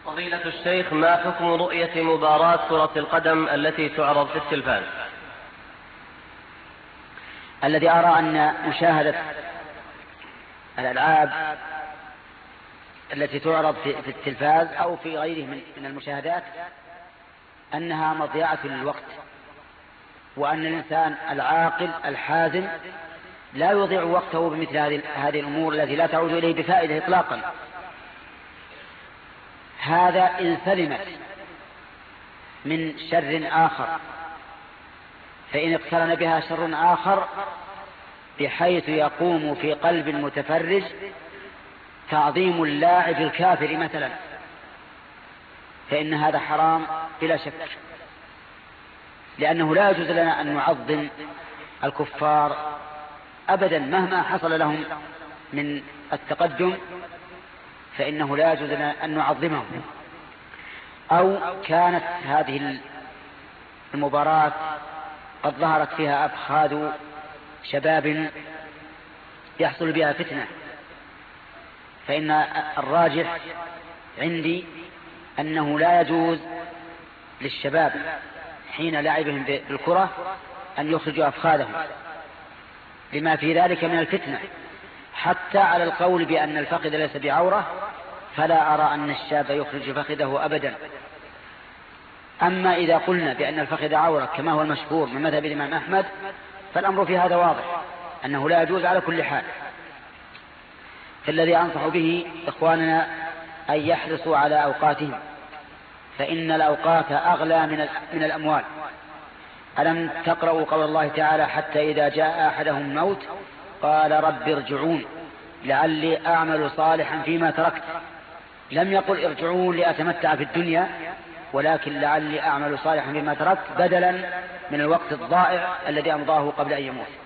فضيلة الشيخ، ما حكم رؤية مباراة كرة القدم التي تعرض في التلفاز؟ الذي أرى أن مشاهدة الألعاب التي تعرض في التلفاز أو في غيره من المشاهدات أنها مضيعة للوقت، وأن الإنسان العاقل الحازم لا يضيع وقته بمثل هذه الأمور التي لا تعود إليه بفائدة إطلاقا. هذا إن سلمت من شر آخر، فإن اقترن بها شر آخر بحيث يقوم في قلب المتفرج تعظيم اللاعب الكافر مثلا، فإن هذا حرام بلا شك، لأنه لا يجوز لنا أن نعظم الكفار أبدا مهما حصل لهم من التقدم، فإنه لا يجوز لنا أن نعظمهم. أو كانت هذه المباراة قد ظهرت فيها أفخاذ شباب يحصل بها فتنة، فإن الراجح عندي أنه لا يجوز للشباب حين لعبهم بالكرة أن يخرجوا أفخاذهم لما في ذلك من الفتنة. حتى على القول بأن الفخذ ليس بعورة فلا أرى أن الشاب يخرج فخذه أبدا. أما إذا قلنا بأن الفخذ عورة كما هو المشهور من مذهب الإمام أحمد فالأمر في هذا واضح أنه لا يجوز على كل حال. فالذي أنصح به إخواننا أن يحرصوا على أوقاتهم، فإن الأوقات أغلى من الأموال. ألم تقرأوا قول الله تعالى: حتى إذا جاء أحدهم الموت قال رب ارجعون لعلي أعمل صالحا فيما تركت. لم يقل ارجعون لأتمتع في الدنيا، ولكن لعلي أعمل صالحا فيما تركت، بدلا من الوقت الضائع الذي أمضاه قبل أن يموت.